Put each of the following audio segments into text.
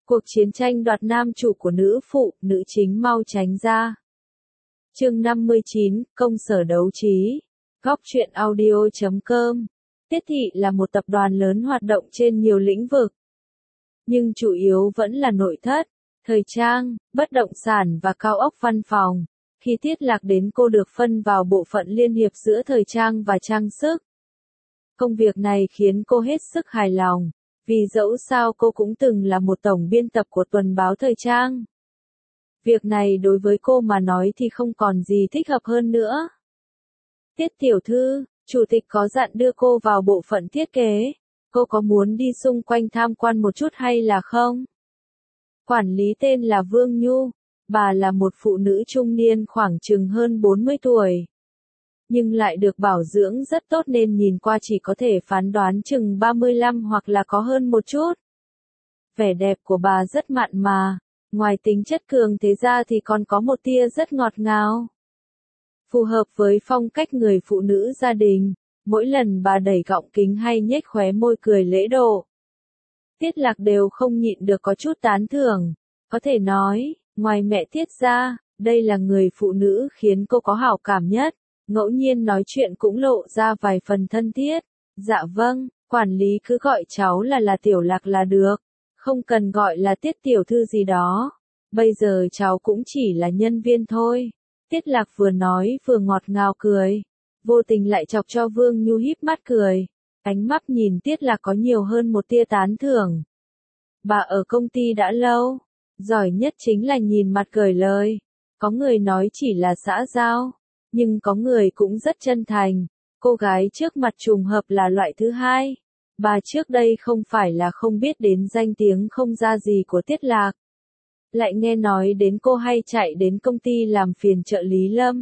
Cuộc chiến tranh đoạt nam chủ của nữ phụ, nữ chính mau tránh ra. Chương 59, Công sở đấu trí. Góc truyện audio.com. Tiết Thị là một tập đoàn lớn hoạt động trên nhiều lĩnh vực. Nhưng chủ yếu vẫn là nội thất, thời trang, bất động sản và cao ốc văn phòng. Khi Tiết Lạc đến cô được phân vào bộ phận liên hiệp giữa thời trang và trang sức. Công việc này khiến cô hết sức hài lòng, vì dẫu sao cô cũng từng là một tổng biên tập của tuần báo thời trang. Việc này đối với cô mà nói thì không còn gì thích hợp hơn nữa. Tiết tiểu thư, chủ tịch có dặn đưa cô vào bộ phận thiết kế, cô có muốn đi xung quanh tham quan một chút hay là không? Quản lý tên là Vương Nhu, bà là một phụ nữ trung niên khoảng chừng hơn 40 tuổi. Nhưng lại được bảo dưỡng rất tốt nên nhìn qua chỉ có thể phán đoán chừng 35 hoặc là có hơn một chút. Vẻ đẹp của bà rất mặn mà, ngoài tính chất cường thế ra thì còn có một tia rất ngọt ngào. Phù hợp với phong cách người phụ nữ gia đình, mỗi lần bà đẩy gọng kính hay nhếch khóe môi cười lễ độ. Tiết Lạc đều không nhịn được có chút tán thưởng, có thể nói, ngoài mẹ Tiết ra, đây là người phụ nữ khiến cô có hảo cảm nhất. Ngẫu nhiên nói chuyện cũng lộ ra vài phần thân thiết. Dạ vâng, quản lý cứ gọi cháu là Tiểu Lạc là được, không cần gọi là Tiết tiểu thư gì đó. Bây giờ cháu cũng chỉ là nhân viên thôi. Tiết Lạc vừa nói vừa ngọt ngào cười, vô tình lại chọc cho Vương Nhu híp mắt cười. Ánh mắt nhìn Tiết Lạc có nhiều hơn một tia tán thưởng. Bà ở công ty đã lâu, giỏi nhất chính là nhìn mặt cười lời. Có người nói chỉ là xã giao, nhưng có người cũng rất chân thành. Cô gái trước mặt trùng hợp là loại thứ hai. Bà trước đây không phải là không biết đến danh tiếng không ra gì của Tiết Lạc. Lại nghe nói đến cô hay chạy đến công ty làm phiền trợ lý Lâm.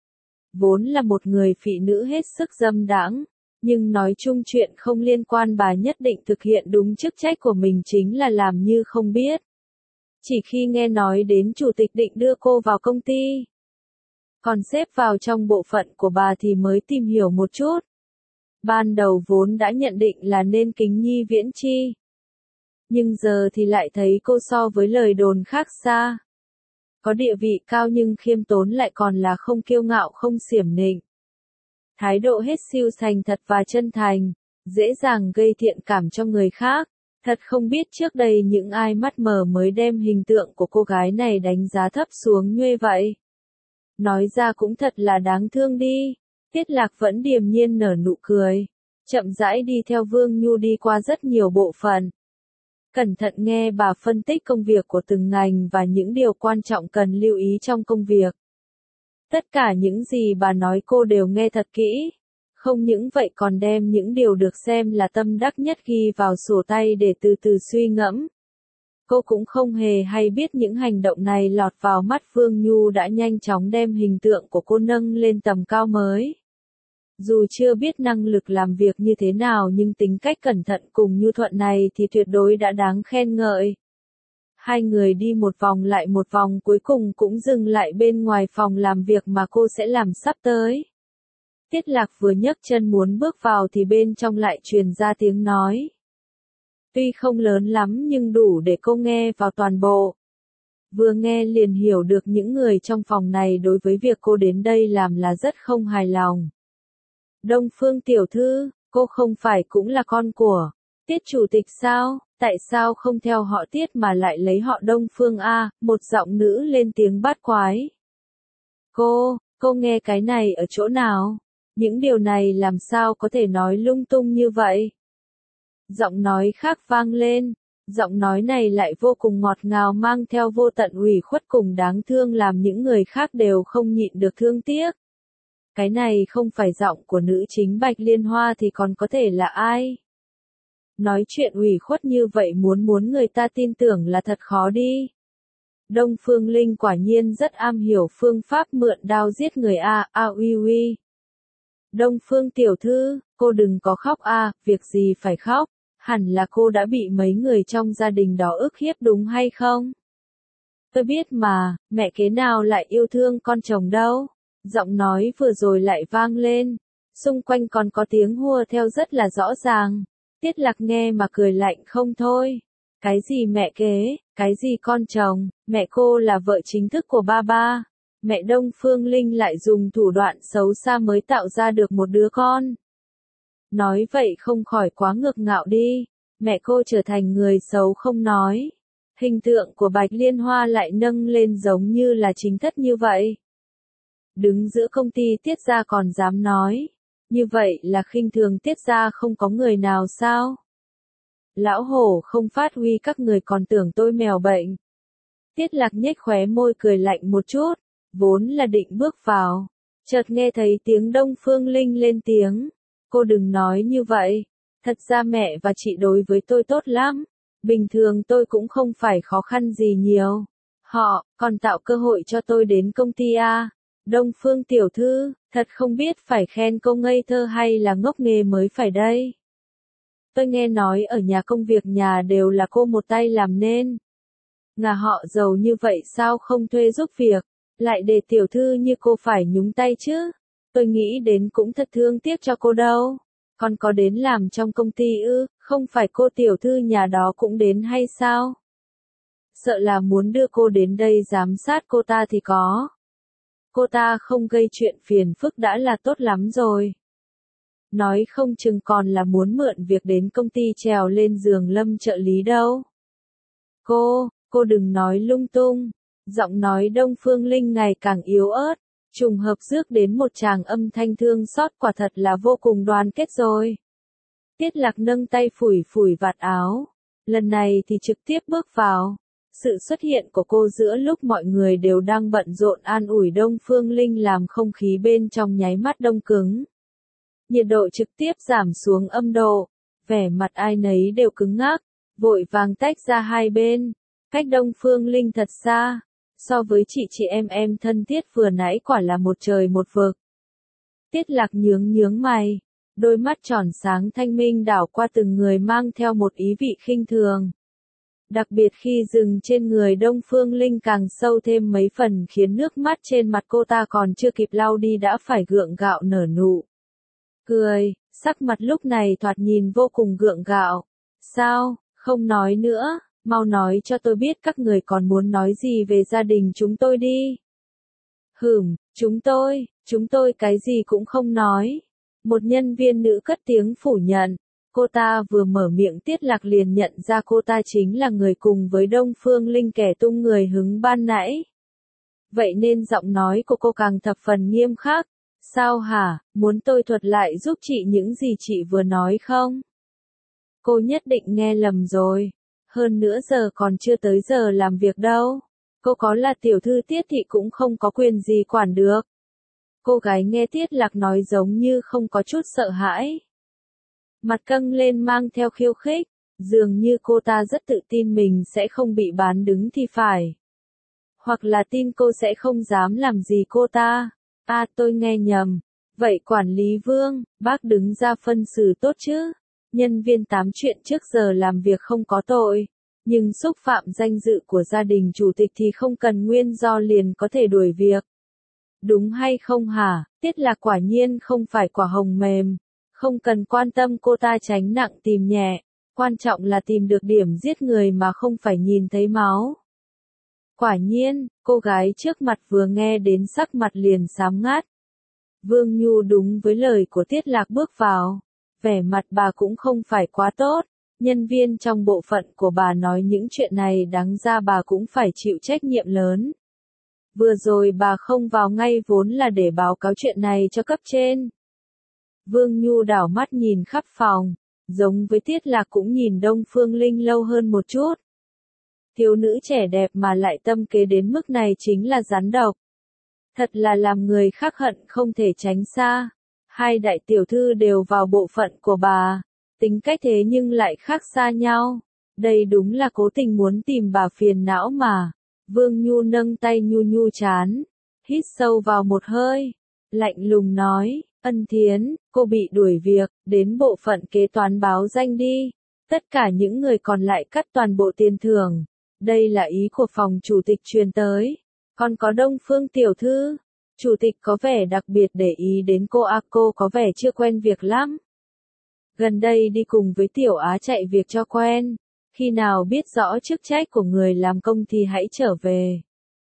Vốn là một người phụ nữ hết sức dâm đãng, nhưng nói chung chuyện không liên quan bà nhất định thực hiện đúng chức trách của mình chính là làm như không biết. Chỉ khi nghe nói đến chủ tịch định đưa cô vào công ty, còn xếp vào trong bộ phận của bà thì mới tìm hiểu một chút. Ban đầu vốn đã nhận định là nên kính nhi viễn chi. Nhưng giờ thì lại thấy cô so với lời đồn khác xa. Có địa vị cao nhưng khiêm tốn lại còn là không kiêu ngạo không xiểm nịnh. Thái độ hết siêu thành thật và chân thành, dễ dàng gây thiện cảm cho người khác. Thật không biết trước đây những ai mắt mờ mới đem hình tượng của cô gái này đánh giá thấp xuống như vậy. Nói ra cũng thật là đáng thương đi. Tiết Lạc vẫn điềm nhiên nở nụ cười, chậm rãi đi theo Vương Nhu đi qua rất nhiều bộ phận. Cẩn thận nghe bà phân tích công việc của từng ngành và những điều quan trọng cần lưu ý trong công việc. Tất cả những gì bà nói cô đều nghe thật kỹ. Không những vậy còn đem những điều được xem là tâm đắc nhất ghi vào sổ tay để từ từ suy ngẫm. Cô cũng không hề hay biết những hành động này lọt vào mắt Vương Nhu đã nhanh chóng đem hình tượng của cô nâng lên tầm cao mới. Dù chưa biết năng lực làm việc như thế nào nhưng tính cách cẩn thận cùng nhu thuận này thì tuyệt đối đã đáng khen ngợi. Hai người đi một vòng lại một vòng cuối cùng cũng dừng lại bên ngoài phòng làm việc mà cô sẽ làm sắp tới. Tiết Lạc vừa nhấc chân muốn bước vào thì bên trong lại truyền ra tiếng nói. Tuy không lớn lắm nhưng đủ để cô nghe vào toàn bộ. Vừa nghe liền hiểu được những người trong phòng này đối với việc cô đến đây làm là rất không hài lòng. Đông Phương tiểu thư, cô không phải cũng là con của Tiết chủ tịch sao? Tại sao không theo họ Tiết mà lại lấy họ Đông Phương a? Một giọng nữ lên tiếng bát quái. Cô nghe cái này ở chỗ nào? Những điều này làm sao có thể nói lung tung như vậy? Giọng nói khác vang lên, giọng nói này lại vô cùng ngọt ngào mang theo vô tận ủy khuất cùng đáng thương làm những người khác đều không nhịn được thương tiếc. Cái này không phải giọng của nữ chính Bạch Liên Hoa thì còn có thể là ai? Nói chuyện ủy khuất như vậy muốn người ta tin tưởng là thật khó đi. Đông Phương Linh quả nhiên rất am hiểu phương pháp mượn đao giết người uy uy. Đông Phương tiểu thư, cô đừng có khóc việc gì phải khóc, hẳn là cô đã bị mấy người trong gia đình đó ức hiếp đúng hay không? Tôi biết mà, mẹ kế nào lại yêu thương con chồng đâu? Giọng nói vừa rồi lại vang lên, xung quanh còn có tiếng hùa theo rất là rõ ràng. Tiết Lạc nghe mà cười lạnh không thôi. Cái gì mẹ kế, cái gì con chồng, mẹ cô là vợ chính thức của ba ba. Mẹ Đông Phương Linh lại dùng thủ đoạn xấu xa mới tạo ra được một đứa con. Nói vậy không khỏi quá ngược ngạo đi. Mẹ cô trở thành người xấu không nói. Hình tượng của Bạch Liên Hoa lại nâng lên giống như là chính thất như vậy. Đứng giữa công ty Tiết gia còn dám nói. Như vậy là khinh thường Tiết gia không có người nào sao? Lão hổ không phát huy các người còn tưởng tôi mèo bệnh. Tiết Lạc nhếch khóe môi cười lạnh một chút, vốn là định bước vào. Chợt nghe thấy tiếng Đông Phương Linh lên tiếng. Cô đừng nói như vậy. Thật ra mẹ và chị đối với tôi tốt lắm. Bình thường tôi cũng không phải khó khăn gì nhiều. Họ còn tạo cơ hội cho tôi đến công ty A. Đông Phương tiểu thư, thật không biết phải khen cô ngây thơ hay là ngốc nghề mới phải đây. Tôi nghe nói ở nhà công việc nhà đều là cô một tay làm nên. Nhà họ giàu như vậy sao không thuê giúp việc, lại để tiểu thư như cô phải nhúng tay chứ. Tôi nghĩ đến cũng thật thương tiếc cho cô đâu. Còn có đến làm trong công ty ư, không phải cô tiểu thư nhà đó cũng đến hay sao? Sợ là muốn đưa cô đến đây giám sát cô ta thì có. Cô ta không gây chuyện phiền phức đã là tốt lắm rồi. Nói không chừng còn là muốn mượn việc đến công ty trèo lên giường Lâm trợ lý đâu. Cô đừng nói lung tung. Giọng nói Đông Phương Linh ngày càng yếu ớt. Trùng hợp rước đến một tràng âm thanh thương xót, quả thật là vô cùng đoàn kết rồi. Tiết Lạc nâng tay phủi phủi vạt áo. Lần này thì trực tiếp bước vào. Sự xuất hiện của cô giữa lúc mọi người đều đang bận rộn an ủi Đông Phương Linh làm không khí bên trong nháy mắt đông cứng. Nhiệt độ trực tiếp giảm xuống âm độ. Vẻ mặt ai nấy đều cứng ngắc, vội vàng tách ra hai bên. Cách Đông Phương Linh thật xa. So với chị em thân thiết vừa nãy quả là một trời một vực. Tiết Lạc nhướng mày, đôi mắt tròn sáng thanh minh đảo qua từng người mang theo một ý vị khinh thường. Đặc biệt khi dừng trên người Đông Phương Linh càng sâu thêm mấy phần khiến nước mắt trên mặt cô ta còn chưa kịp lau đi đã phải gượng gạo nở nụ. Cười, sắc mặt lúc này thoạt nhìn vô cùng gượng gạo. Sao, không nói nữa? Mau nói cho tôi biết các người còn muốn nói gì về gia đình chúng tôi đi. Chúng tôi cái gì cũng không nói. Một nhân viên nữ cất tiếng phủ nhận. Cô ta vừa mở miệng Tiết Lạc liền nhận ra cô ta chính là người cùng với Đông Phương Linh kẻ tung người hứng ban nãy. Vậy nên giọng nói của cô càng thập phần nghiêm khắc. Sao hả, muốn tôi thuật lại giúp chị những gì chị vừa nói không? Cô nhất định nghe lầm rồi. Hơn nữa giờ còn chưa tới giờ làm việc đâu. Cô có là tiểu thư Tiết thị cũng không có quyền gì quản được. Cô gái nghe Tiết Lạc nói giống như không có chút sợ hãi. Mặt căng lên mang theo khiêu khích, dường như cô ta rất tự tin mình sẽ không bị bán đứng thì phải. Hoặc là tin cô sẽ không dám làm gì cô ta. À tôi nghe nhầm. Vậy quản lý Vương, bác đứng ra phân xử tốt chứ? Nhân viên tám chuyện trước giờ làm việc không có tội, nhưng xúc phạm danh dự của gia đình chủ tịch thì không cần nguyên do liền có thể đuổi việc. Đúng hay không hả? Tiết Lạc quả nhiên không phải quả hồng mềm. Không cần quan tâm cô ta tránh nặng tìm nhẹ. Quan trọng là tìm được điểm giết người mà không phải nhìn thấy máu. Quả nhiên, cô gái trước mặt vừa nghe đến sắc mặt liền xám ngắt. Vương Nhu đúng với lời của Tiết Lạc bước vào. Vẻ mặt bà cũng không phải quá tốt. Nhân viên trong bộ phận của bà nói những chuyện này đáng ra bà cũng phải chịu trách nhiệm lớn. Vừa rồi bà không vào ngay vốn là để báo cáo chuyện này cho cấp trên. Vương Nhu đảo mắt nhìn khắp phòng, giống với Tiết Lạc cũng nhìn Đông Phương Linh lâu hơn một chút. Thiếu nữ trẻ đẹp mà lại tâm kế đến mức này chính là rắn độc. Thật là làm người khác hận không thể tránh xa. Hai đại tiểu thư đều vào bộ phận của bà, tính cách thế nhưng lại khác xa nhau. Đây đúng là cố tình muốn tìm bà phiền não mà. Vương Nhu nâng tay nhu chán, hít sâu vào một hơi, lạnh lùng nói, Ân Thiến, cô bị đuổi việc, đến bộ phận kế toán báo danh đi. Tất cả những người còn lại cắt toàn bộ tiền thưởng. Đây là ý của phòng chủ tịch truyền tới. Còn có Đông Phương tiểu thư. Chủ tịch có vẻ đặc biệt để ý đến cô cô có vẻ chưa quen việc lắm. Gần đây đi cùng với Tiểu Á chạy việc cho quen. Khi nào biết rõ chức trách của người làm công thì hãy trở về.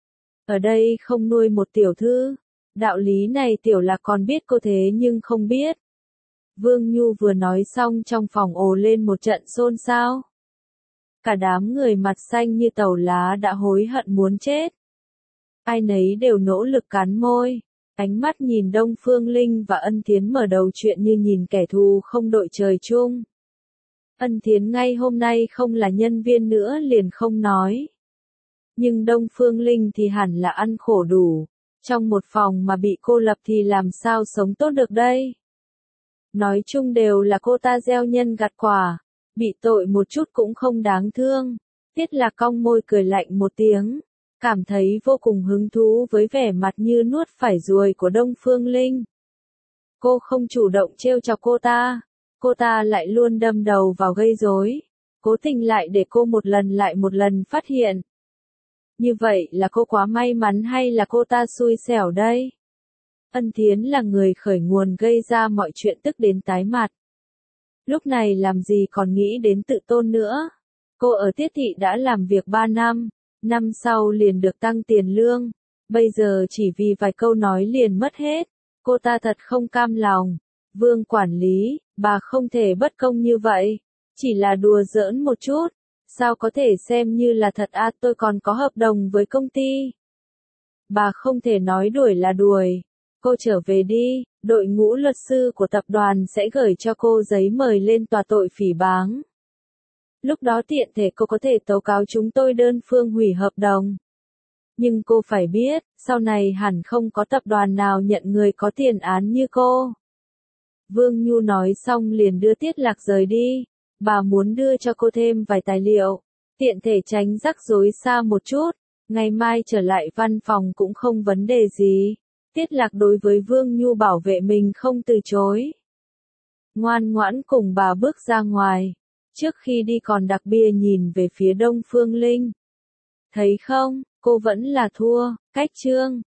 Ở đây không nuôi một tiểu thư. Đạo lý này Tiểu Lạc còn biết cô thế nhưng không biết. Vương Nhu vừa nói xong trong phòng ồ lên một trận xôn xao. Cả đám người mặt xanh như tàu lá đã hối hận muốn chết. Ai nấy đều nỗ lực cắn môi, ánh mắt nhìn Đông Phương Linh và Ân Thiến mở đầu chuyện như nhìn kẻ thù không đội trời chung. Ân Thiến ngay hôm nay không là nhân viên nữa liền không nói. Nhưng Đông Phương Linh thì hẳn là ăn khổ đủ. Trong một phòng mà bị cô lập thì làm sao sống tốt được đây? Nói chung đều là cô ta gieo nhân gặt quả, bị tội một chút cũng không đáng thương. Tiết Lạc cong môi cười lạnh một tiếng, cảm thấy vô cùng hứng thú với vẻ mặt như nuốt phải ruồi của Đông Phương Linh. Cô không chủ động trêu chọc cô ta lại luôn đâm đầu vào gây rối, cố tình lại để cô một lần lại một lần phát hiện. Như vậy là cô quá may mắn hay là cô ta xui xẻo đây? Ân Thiến là người khởi nguồn gây ra mọi chuyện tức đến tái mặt. Lúc này làm gì còn nghĩ đến tự tôn nữa. Cô ở Tiết Thị đã làm việc 3 năm, năm sau liền được tăng tiền lương. Bây giờ chỉ vì vài câu nói liền mất hết. Cô ta thật không cam lòng. Vương quản lý, bà không thể bất công như vậy. Chỉ là đùa giỡn một chút. Sao có thể xem như là thật à, tôi còn có hợp đồng với công ty. Bà không thể nói đuổi là đuổi. Cô trở về đi, đội ngũ luật sư của tập đoàn sẽ gửi cho cô giấy mời lên tòa tội phỉ báng. Lúc đó tiện thể cô có thể tố cáo chúng tôi đơn phương hủy hợp đồng. Nhưng cô phải biết, sau này hẳn không có tập đoàn nào nhận người có tiền án như cô. Vương Nhu nói xong liền đưa Tiết Lạc rời đi. Bà muốn đưa cho cô thêm vài tài liệu, tiện thể tránh rắc rối xa một chút, ngày mai trở lại văn phòng cũng không vấn đề gì. Tiết Lạc đối với Vương Nhu bảo vệ mình không từ chối. Ngoan ngoãn cùng bà bước ra ngoài, trước khi đi còn đặc biệt nhìn về phía Đông Phương Linh. Thấy không, cô vẫn là thua, cách chương.